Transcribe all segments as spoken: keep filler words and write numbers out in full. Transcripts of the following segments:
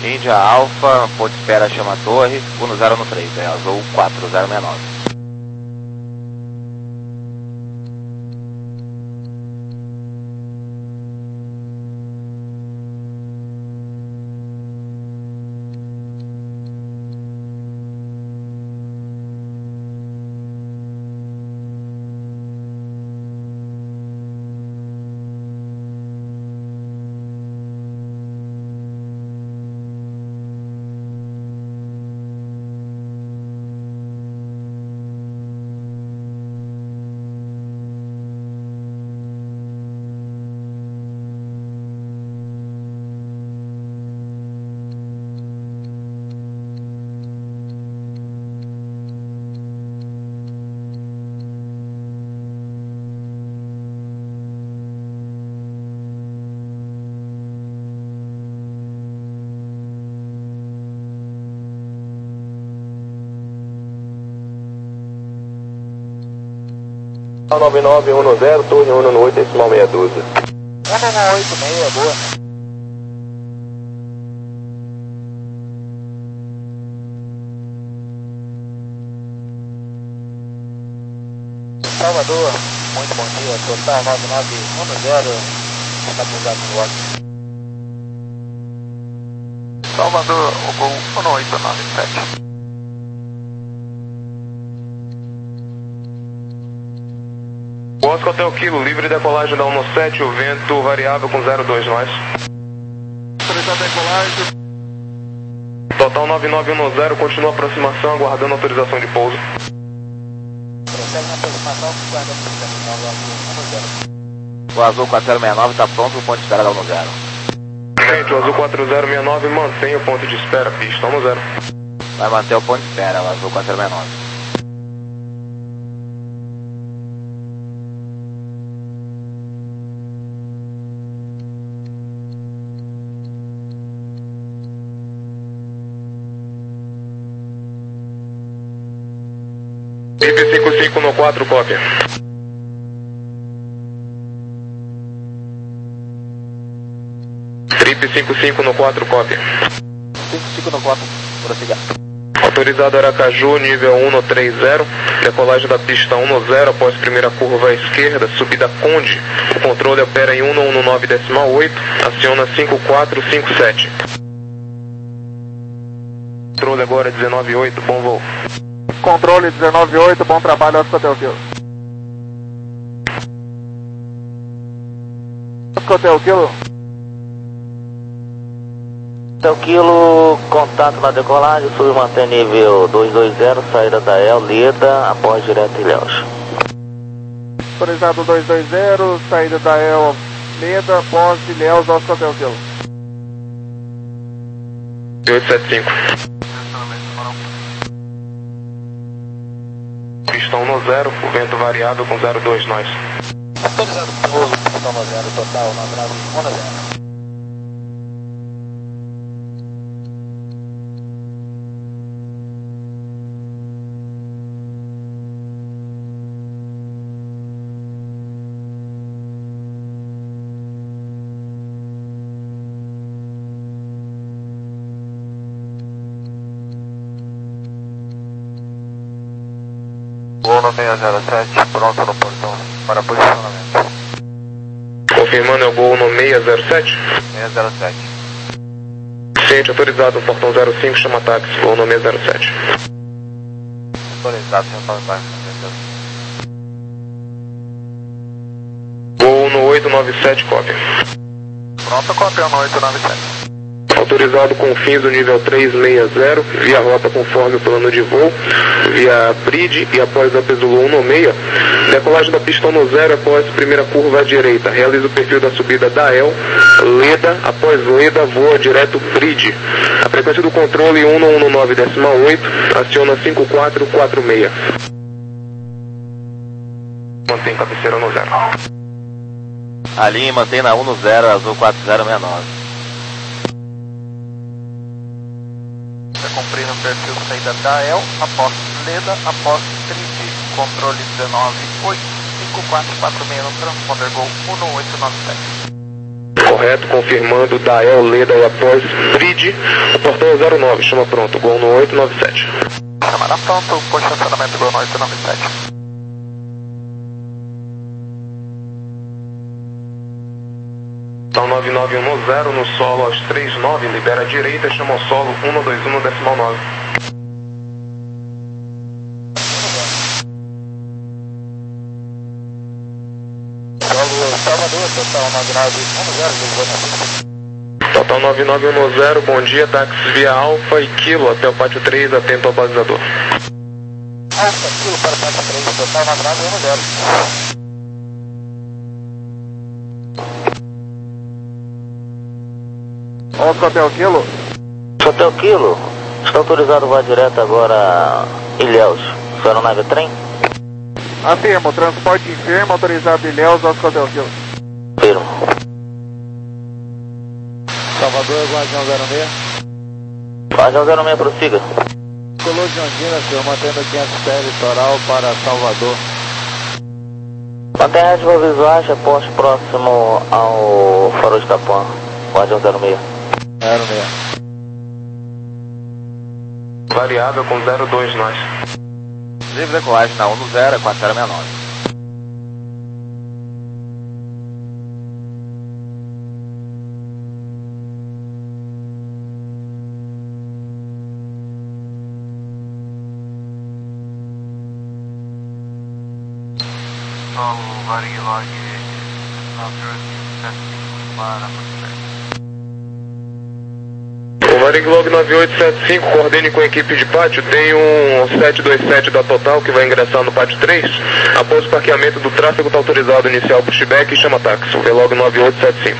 Índia Alfa, ponte espera chama torre, um zero no três, é azul quatro zero seis nove. nove nove um zero, torre um no oito, decimal meia dúzia. um no oito seis, boa. Salvador, muito bom dia, total nove nove um zero, está pousado no ótimo. Salvador, o gol um no oito nove sete. Oscar Hotel Kilo, livre decolagem da um no sete, o vento variável com zero dois nós. Autorizado decolagem. Total nove nove um zero, continua a aproximação, aguardando autorização de pouso. Prossegue na aproximação, guarda a aproximação, um zero. O azul quatro zero seis nove está pronto, o ponto de espera da um zero. Gente, o azul quatro zero seis nove mantém o ponto de espera, pista um zero. Vai manter o ponto de espera, o azul quatro zero seis nove. I P cinco cinco no quatro, cópia. Trip cinco cinco no quatro, cópia. cinco cinco no quatro, prossiga. Autorizado Aracaju, nível um no três zero, decolagem da pista um no zero, após primeira curva à esquerda, subida Conde. O controle opera em um no um no nove decimal oito, aciona cinco quatro cinco sete. Controle agora dezenove oito, bom voo. Controle dezenove oito, bom trabalho, Oscar Hotel Kilo. Oscar Hotel Kilo. Hotel Kilo, contato na decolagem, sul mantém nível dois dois zero, saída da El, Leda, após direto Ilhéus. Autorizado dois dois zero, saída da El, Leda, após Ilhéus, Oscar Hotel Kilo. oito sete cinco. Pista um no zero, o vento variável com zero dois nós. Autorizado pouso, pista um no zero, total nove nove um zero. Voo no seis zero sete, pronto no portão para posicionamento. Confirmando, é o gol no seis zero sete. seis zero sete. Ciente, autorizado no portão zero cinco, chama táxi, voo no seis zero sete. Autorizado, senhor Paulo. Voo no oito nove sete, cópia. Pronto, cópia no oito nove sete. Autorizado com fins do nível trezentos e sessenta, via rota conforme o plano de voo, via P R I D e após a Pesulo um no seis, decolagem da pista um no zero após primeira curva à direita, realiza o perfil da subida da El, Leda, após Leda voa direto P R I D. A frequência do controle um no um no nove decimal oito, aciona cinco quatro quatro seis. Mantém cabeceira no zero. A linha mantém na um no zero, azul quatro zero seis nove. Cumprindo o perfil saída da El, após Leda, após Trip, controle dezenove oito, cinco quatro quatro seis no transponder gol um no oito nove sete. Correto, confirmando da El, Leda e após Bridge. O portão é zero nove, chama pronto, Gol no oito nove sete. Chamada pronto, por estacionamento Gol no oito nove sete. Então nove nove um no zero, no solo aos três nove, libera a direita, chama o solo um dois um no decimal nove. Salvador, total nove nove um no zero, Total nove nove um no zero, bom dia, táxi via Alfa e Kilo até o pátio três, atento ao balizador. Alfa, Kilo para o pátio três, total nove nove um no zero. Oscar Hotel Kilo. Hotel Kilo, está autorizado voar direto agora a Ilhéus. Sua aeronave é trem? Afirmo, transporte enfermo autorizado de Ilhéus, Oscar Hotel Kilo. Firmo. Salvador, Guardião zero seis. Guardião zero seis, prossiga. Colou de Ondina, senhor, mantendo quinhentos pés litoral para Salvador. Mantenha a rédea visual, poste próximo ao farol de Itapuã. Guardião zero seis. zero seis. Variável com zero dois nós. Livre decolagem na um no zero, é quatro zero seis nove. Solo Varig para O Varig nove oito sete cinco, coordene com a equipe de pátio, tem um sete dois sete da Total que vai ingressar no pátio três. Após o parqueamento do tráfego, está autorizado iniciar o pushback e chama táxi. O Velog nove oito sete cinco.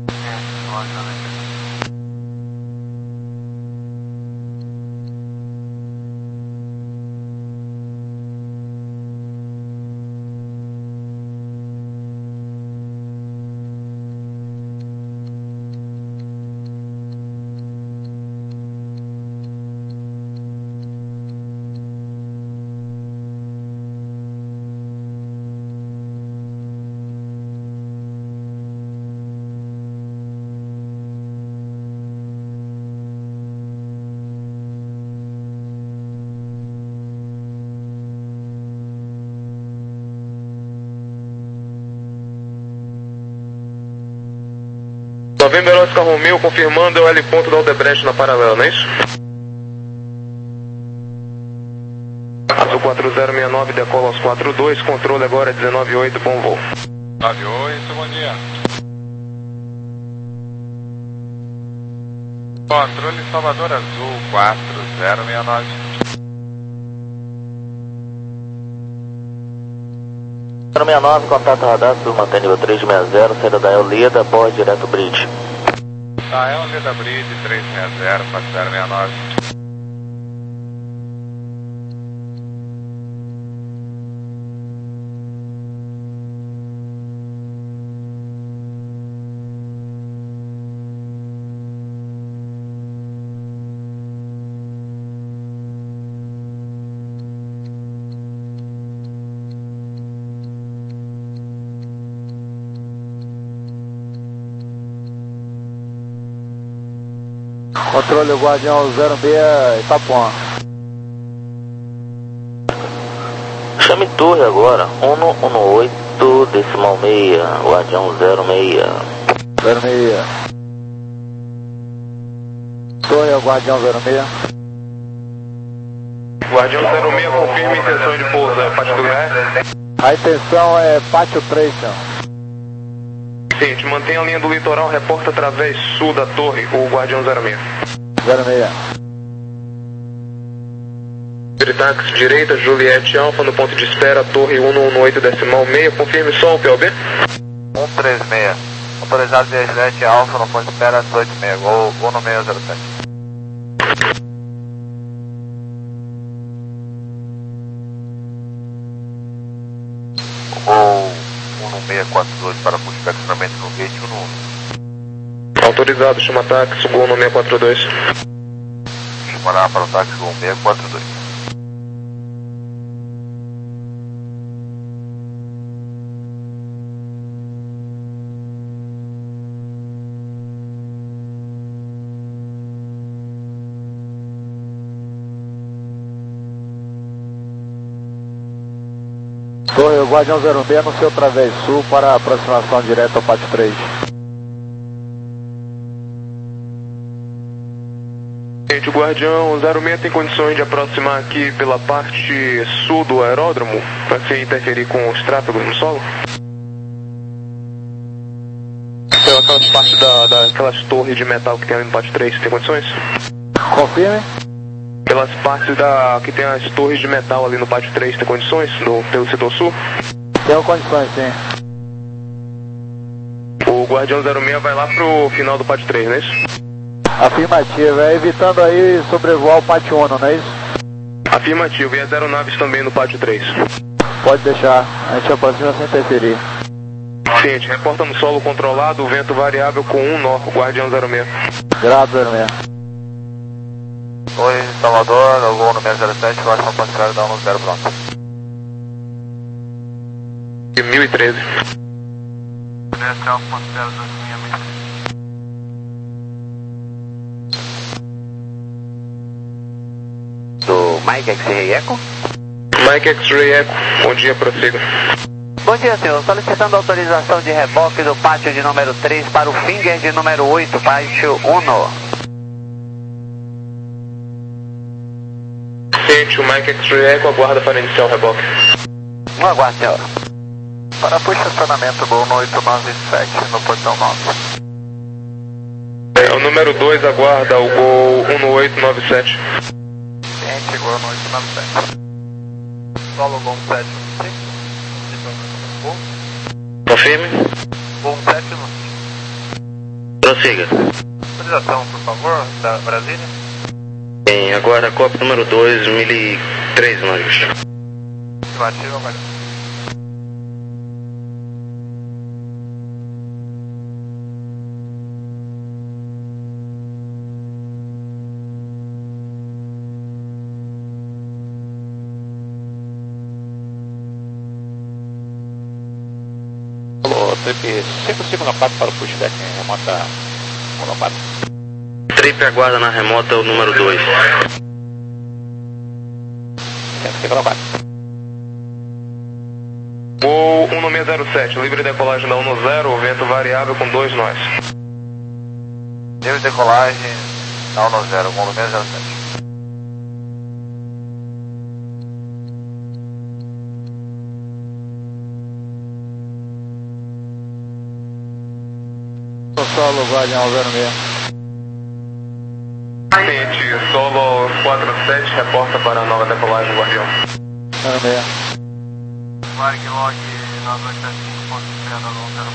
Novembro Oscar Romeo, confirmando é o L ponto da Aldebrecht na paralela, não é isso? Azul quatro zero seis nove, decola aos quatro dois, controle agora é dezenove oito, bom voo. nove oito, bom dia. Controle Salvador Azul quatro zero seis nove. zero seis nove, contato radar, sul, mantém nível três seis zero, saída da El, Leda, bordo direto Bridge. Da El, Leda Bridge três seis zero, quatro zero seis nove. Controle Guardião zero seis, Itapuã. Chame torre agora, um um oito, decimal seis, Guardião zero seis. zero seis. Torre Guardião zero seis. Guardião zero seis, confirma intenção de pouso, é pátio do Gré. A intenção é pátio três, senhor. Seguinte, mantenha a linha do litoral, reporta através sul da torre, o Guardião zero seis. zero seis. Táxi direita, Juliette Alfa, no ponto de espera, torre um um oito, decimal seis, confirme só o P O B. um três seis. Autorizado via Juliette Alfa, no ponto de espera dezoito seis, gol, gol no seis zero sete. Gol um seis quatro dois para pushback estacionamento no gate um um. Autorizado, chama táxi, gol no seis quatro dois. Chamará para o táxi um seis quatro dois. Torre, Guardião zero seis no seu través sul para aproximação direta ao pátio três. Gente, o Guardião zero seis tem condições de aproximar aqui pela parte sul do aeródromo, para se interferir com os tráfegos no solo? Aquelas partes da, da, aquelas torres de metal que tem ali no pátio três, tem condições? Confirme. Aquelas partes da, que tem as torres de metal ali no pátio três, tem condições no, pelo setor sul? Tenho condições, sim. O Guardião zero seis vai lá pro final do pátio três, não é isso? Afirmativa, é evitando aí sobrevoar o pátio um, não é isso? Afirmativo, e as aeronaves também no pátio três. Pode deixar, a gente aproxima sem interferir. Ciente, reporta no solo controlado, vento variável com um nó, Guardião zero seis. Grado zero seis. Oi, Salvador, eu vou no seis zero sete, próximo ponto zero, dá um zero pronto. mil e treze. Do Mike X-Ray Echo? Mike X-Ray Echo, bom dia, prossiga. Bom dia, senhor. Solicitando autorização de reboque do pátio de número três para o Finger de número oito, pátio um. Ciente, o Mike X-Ray Echo aguarda para iniciar o reboque. Um aguardo, senhor. Para o estacionamento Gol no oito nove sete, no portão nove. É, o número dois aguarda o Gol um no oito nove sete. Ciente, Gol no oito nove sete. Solo Gol sete no cinco. Confirme. Gol sete no Prossiga. autorização, por favor, da Brasília. Bem, agora a copa número dois, mil e três, Marius. Afirmativa, agora. Trip cinco cinco no quatro para o pushback, remota no quatro. Trip aguarda na remota o número dois. cinco no quatro. Gol um no seis zero sete, livre decolagem da um no zero, vento variável com dois nós. Livre decolagem da um no zero, Gol no seis zero sete. Solo Guardião zero seis. Ciente, solo quatro sete, reporta para a nova decolagem, Guardião. zero seis. Varg log nove oito sete cinco ponto zero zero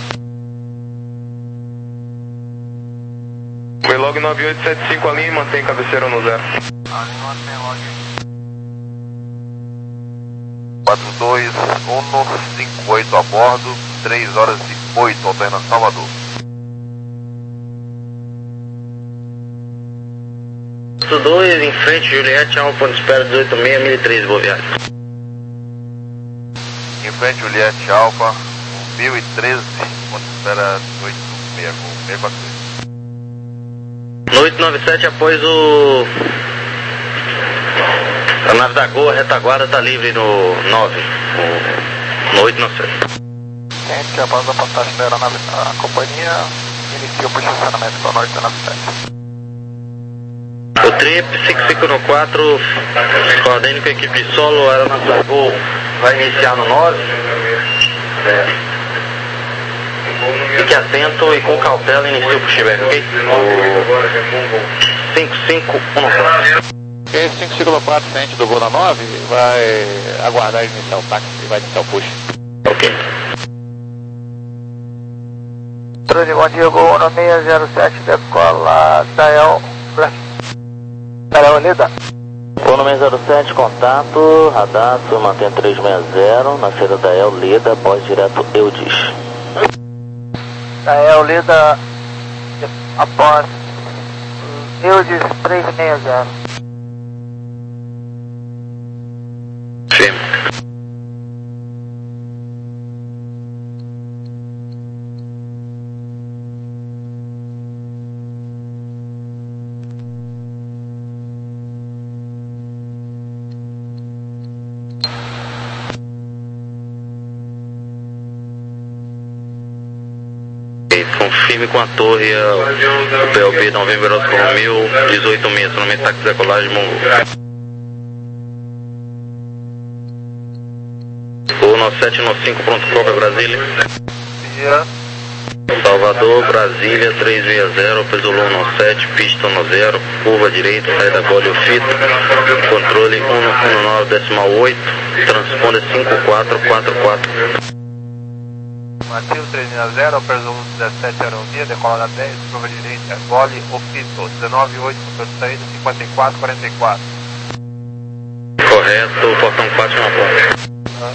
pronto. Veilog nove oito sete cinco ali, mantém cabeceira no zero. Ali mantém log. quatro dois um cinco oito a bordo, três horas e oito, Alberna Salvador. dois em frente, Juliette, Alfa, ponto espera dezoito seis, mil e três, boa viagem. Em frente, Juliette Alfa, mil e treze, ponto espera dezoito seis, com seis quatro três. No oito nove sete, após o... a nave da Gol, a retaguarda está livre no nove, no oito nove sete. Gente, após a passagem da aeronave da companhia, inicia o posicionamento para o norte nove sete. O trip cinco cinco no quatro, coordene com a equipe de solo, a aeronave da Gol vai iniciar no nove. É. Fique atento e com cautela inicie o pushback, ok? O cinco cinco um quatro. Ok, cinco cinco quatro, frente do Gol na nove, vai aguardar iniciar o táxi e vai iniciar o push. Ok. Bom dia, Gol no seis zero sete, decola Dael Dael Lida. Gol no seis zero sete, contato, radar, mantém três seis zero, na saída Dael Lida, após direto Eudis. Dael Lida, após Eudis três seis zero. Firme. confirme com a torre o P L B November Oscar Romeo dezoito seis, somente táxi decolagem Mongo. O nove sete nove cinco pronto cobra Brasília. Salvador, Brasília três seis zero, Pesolon nove sete, pista nove zero, curva direita, saída Golio Fito, controle um um nove decimal oito, transponder cinco quatro quatro quatro. Matheus três seis zero, Pesolon dezessete aerovia, decola dez, curva direita, Golio Fito, dezenove oito, controle de saída cinquenta e quatro quarenta e quatro. Correto, portão quatro na porta.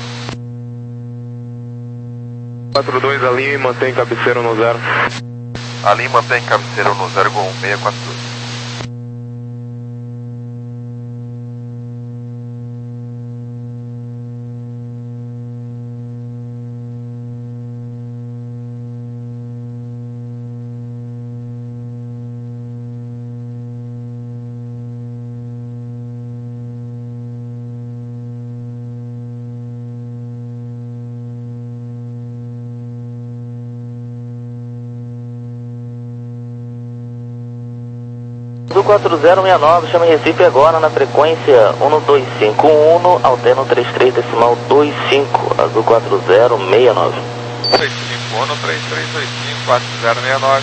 quatro dois a linha e mantém cabeceira no zero. A linha mantém cabeceira no zero com seis quatro dois. Azul quatro zero seis nove, chama Recife agora na frequência um dois cinco um, alterno trinta e três decimal vinte e cinco, Azul quatro zero seis nove. três cinco um, três três dois cinco, quatro zero seis nove.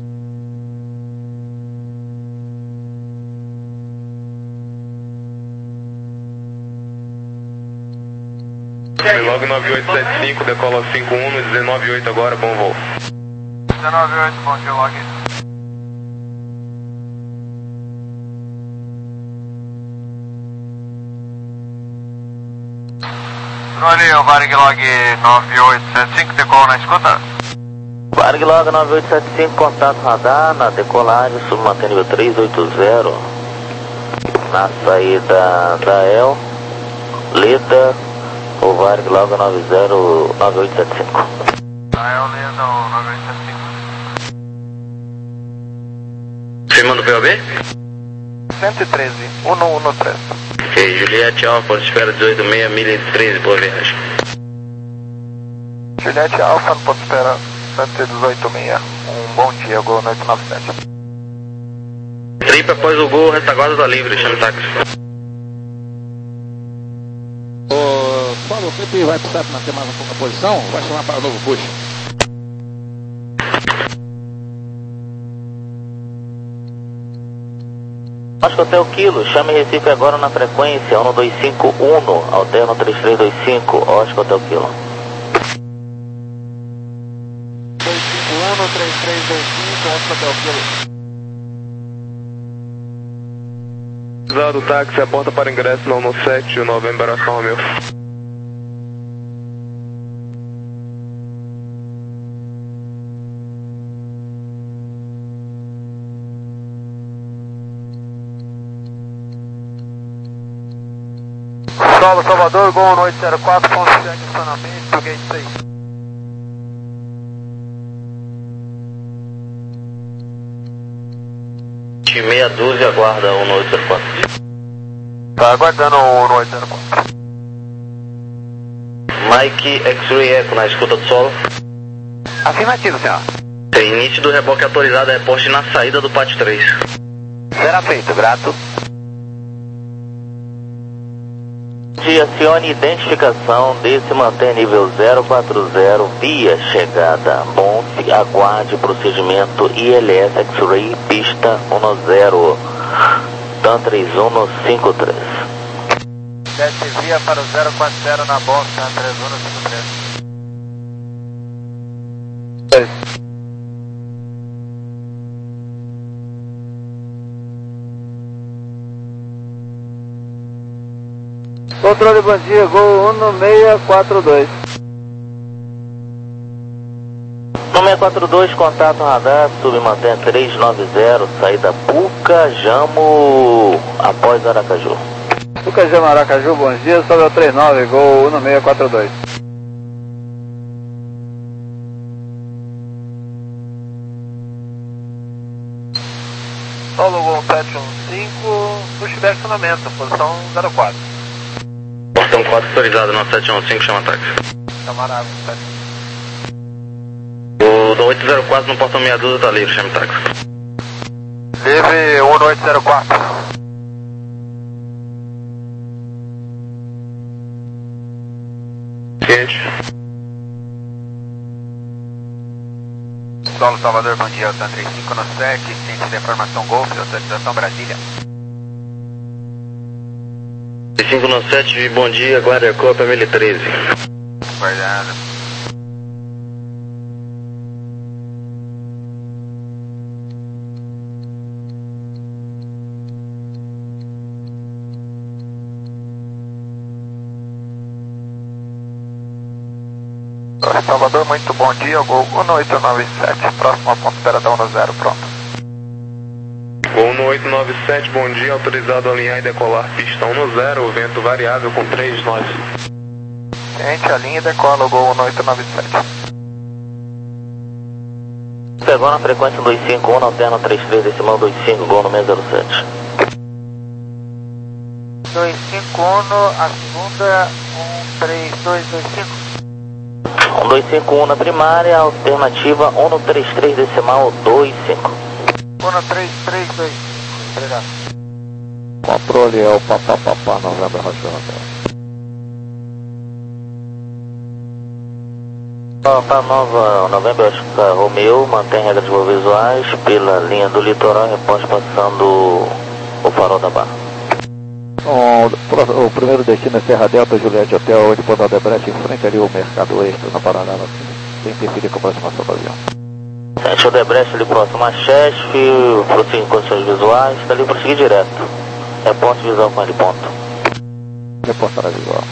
Log nove oito sete cinco, decola cinco um, dezenove oito agora, bom voo. dezenove oito, bom dia, log. Olha o Varig Log nove oito sete cinco, decola na escuta. Varig Log nove oito sete cinco, contato radar na decolagem, submantém nível três oito zero, na saída da E L, Leda, o Varig Log nove zero nove oito sete cinco. Da E L, Leda, o nove oito sete cinco. Firmando o P O B? cento e treze, um um três. Ok, Juliette Alfa, espera dezoito seis, milha treze, boa viagem. Juliette Alfa, ponto espera cento e dezoito seis, um bom dia, Gol noite nove sete. Trip após o gol, retaguarda da livre, chama táxi. Ô, Paulo, o Pepe vai precisar manter mais um pouco a posição, vai chamar para o novo push. Oscar Hotel Kilo, chame Recife agora na frequência um dois cinco um, alterno três três dois cinco, Oscar Hotel Kilo. dois cinco um, três três dois cinco, Oscar Hotel Kilo. Usado o táxi, a porta para ingresso no no sete, o November Oscar Romeo. Solo Salvador, Gol noite zero quatro, ponto check, estacionamento, gate seis. Meia dúzia, aguarda um oito zero quatro. Tá aguardando o um oito zero quatro. Mike X-Ray Echo na escuta do solo. Afirmativo, senhor. Tem início do reboque autorizado, reporte na saída do pátio três. Será feito, grato. De acione identificação desse mantém nível zero quatro zero via chegada. Bom, aguarde procedimento I L S X-Ray pista um zero, TAM três um cinco três. Desce via para o zero quatro zero na box, TAM três um cinco três. Controle bom dia, Gol um seis quatro dois. um seis quatro dois, contato radar, submantém três nove zero, saída Puca, Jamo, após Aracaju. Puca, Jamo, Aracaju, bom dia, sobe ao três nove, Gol um seis quatro dois. Solo Gol sete um cinco, push back estacionamento, posição zero quatro. Portão quatro autorizado, nove sete um cinco, chama táxi. Camarada, sete. O oito oito zero quatro no portão meia dúzia, tá livre, chame táxi. Livre um oito zero quatro. Quente. Solo Salvador, bom dia, Altan três cinco no sete, ciência da informação Golf, autorização Brasília. três cinco no sete, bom dia, guarda Copa mil e treze. Guardado. Salvador, muito bom dia, Gol um oito nove sete, próximo a ponto espera da um zero, pronto. Gol um oito nove sete, bom dia, autorizado a alinhar e decolar pista um zero, vento variável com três nós. Gente, alinha e decola o Gol um oito nove sete. Pegou na frequência dois cinco um, alterna três três decimal dois cinco, Gol no meio zero sete. dois cinco um, a segunda, um três dois dois cinco. um dois cinco um na primária, alternativa um no três três decimal dois cinco. um no três três dois cinco, obrigado. Controle é o papapá, Novembro Roger Hotel. Para Nova Novembro, Oscar Romeu, mantém regras de voo visuais pela linha do litoral, reposte passando o farol da Barra. O, o primeiro destino é Serra Delta, Juliette Hotel, oito ponto Odebrecht, em frente ali o Mercado Extra, na Paraná, sem interferir com a aproximação do avião. Sete Odebrecht ali próximo a Chesf, prossiga em condições visuais, está ali prosseguir direto. Reposte visual com ele ponto. Reportará visual.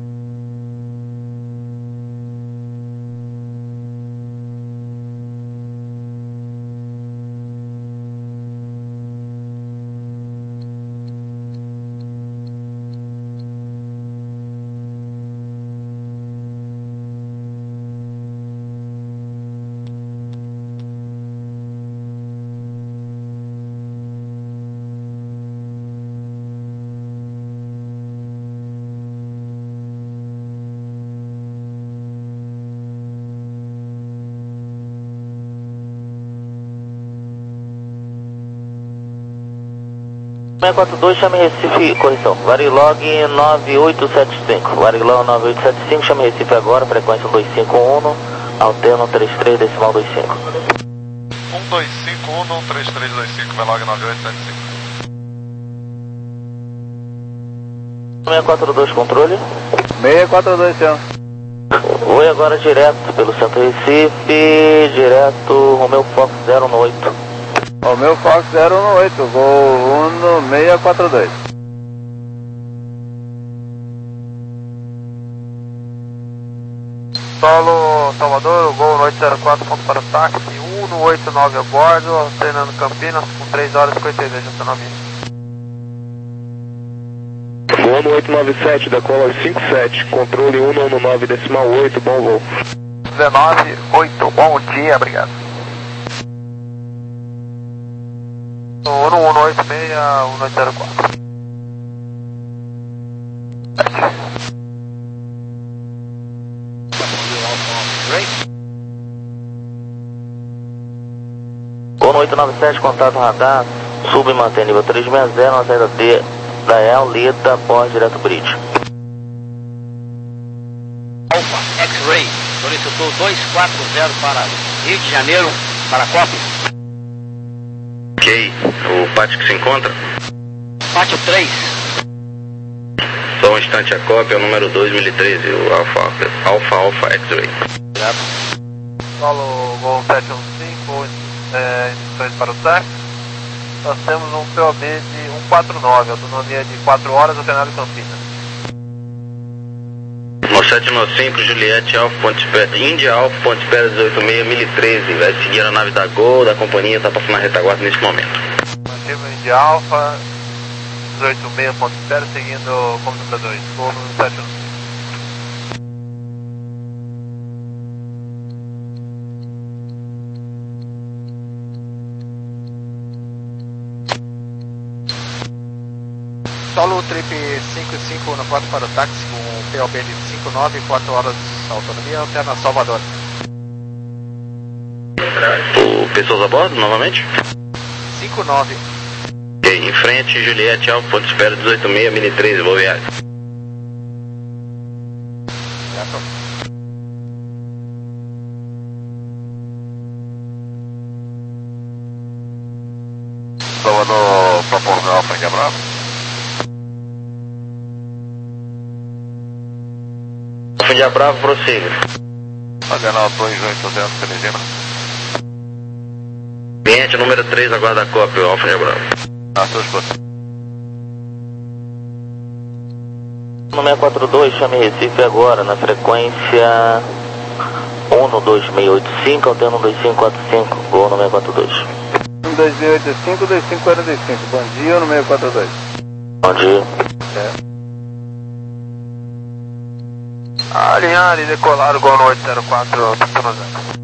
seis quatro dois, chame Recife, correção, Varilog nove oito sete cinco, Varilog nove oito sete cinco, chame Recife agora, frequência dois cinco um, alterno três três decimal dois cinco. um dois cinco um, três três dois cinco, Varilog nove oito sete cinco. seis quatro dois, controle. seis quatro dois, senhor. Vou agora direto pelo Centro Recife, direto Romeu Fox zero um oito. O meu Fox zero um oito, Gol um seis quatro dois. Solo Salvador, Gol oito zero quatro, ponto para o táxi, um oito nove a bordo, treinando Campinas com três horas e cinquenta e dois de autonomia. Gol um oito nove sete, decola cinco sete, controle um nove nove decimal oito, bom voo. dezenove oito, bom dia, obrigado. um um oito seis, um oito zero quatro. um oito nove sete, contato radar, sub e mantém nível três seis zero, na saída D da El, Lida, pós direto bridge. Alfa X-Ray, solicitou dois quatro zero para Rio de Janeiro, para Copa. Ok, o pátio que se encontra? Pátio três. Só um instante, a cópia é o número dois mil e treze, o Alfa Alfa, Alfa X-Ray. Solo Gol sete um cinco, é, instruções para o táxi. Nós temos um P O B de cento e quarenta e nove, autonomia de quatro horas, oceanário Campinas. No sete nove cinco, Juliette Alfa, ponto espera, Índia Alfa, ponto espera dezoito seis, mil e treze. Vai seguir a nave da Gol, da companhia, está passando a retaguarda nesse momento. Mantivo Índia Alfa, dezoito seis, ponto espera, seguindo o comunicador dois, Gol no sete um cinco. Solo Trip cinco cinco no quatro para o táxi com P O B de cinco nove, quatro horas de autonomia, alterna Salvador. O pessoas a bordo, novamente? cinco nove. Ok, em frente, Juliette, Alfa, ponto de espera dezoito seis, Mini três, boa viagem. Estava no Papo Alfa em Bravo. Fundia Bravo, prossiga. H dois oito zero, Teresina. Cliente número três, aguarda a cópia, Alfa Bravo. Ah, estou escutando. No seis quatro dois, chame Recife agora, na frequência um dois seis oito cinco, alternando um dois cinco quatro cinco, voo no seis quatro dois. um dois seis oito cinco, dois cinco quatro cinco, bom dia no seis quatro dois. Bom dia. É. Alinhar e decolar o Gol oito zero quatro, pistão zero.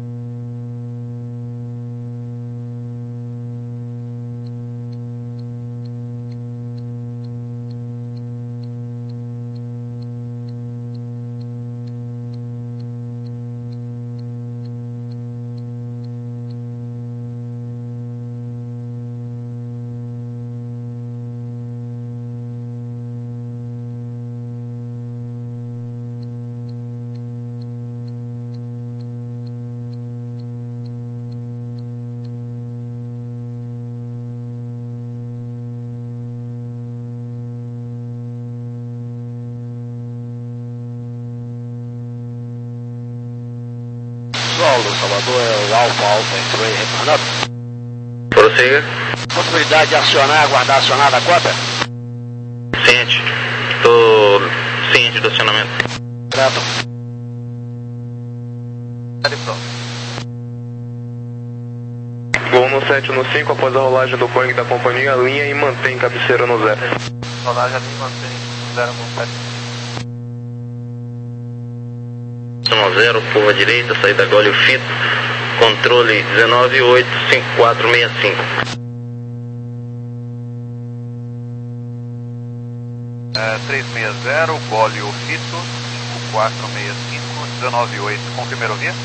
Salvador é o Alfa Alfa X-Ray retornado. Prossiga. Possibilidade de acionar, aguardar acionada a cópia? Ciente. Estou ciente do acionamento. Certo. Gol no sete no cinco, após a rolagem do Boeing da companhia, alinha e mantém cabeceira no zero. Rolagem ali, mantém zero com sete. zero, curva direita, saída Gólio Fito, controle dezenove oito cinco quatro seis cinco. É, três seis zero, Gólio Fito, cinco quatro seis cinco, dezenove oito, confirme a aerovia.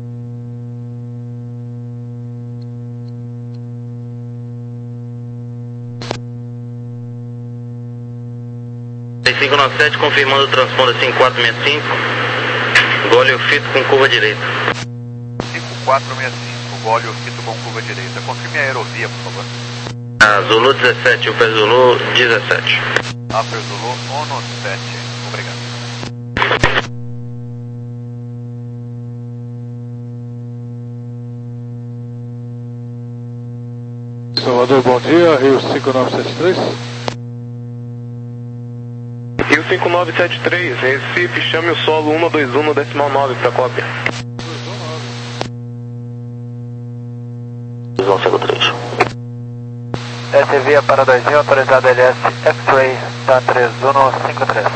cinco nove sete, confirmando o transponder cinco quatro seis cinco. Gólio Fito com curva direita. cinco quatro seis cinco, Gólio Fito com curva direita. Confirme a aerovia, por favor. A Zulu dezessete, o P Zulu dezessete. Upper Zulu, ONO sete. Obrigado. Salvador, bom dia, Rio cinco nove sete três. Rio cinco nove sete três, Recife, chame o solo um dois um no decimal nove para cópia. dois um cinco três. S V para dois mil, autorizado L S X-Ray, tá três um cinco três.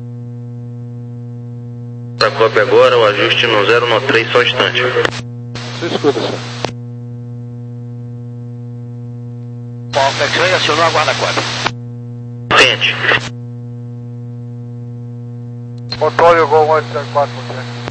Para cópia agora, o ajuste no zero no três, só um instante. Você escuta, senhor. Alfa X-Ray acionou, aguarda a cópia. Ciente. Controle o Gol oito zero quatro por cento.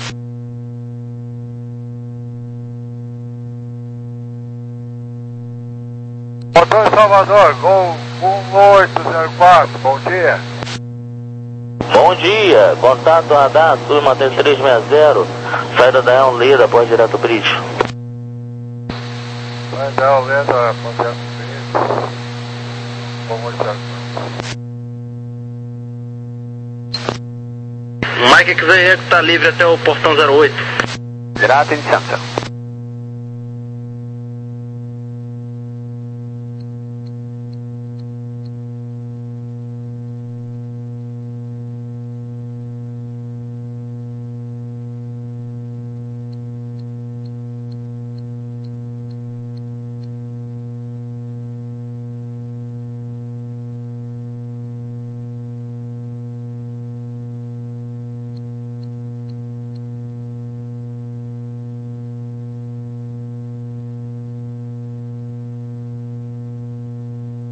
Motor Salvador, Gol um oito zero quatro, bom dia. Bom dia, contato radar, Sul mantém três seis zero, saída da El Lida, após direto bridge. Saída da El Lida, após direto bridge. Gol oito zero quatro. Mike X R está livre até o portão zero oito. Grato iniciante.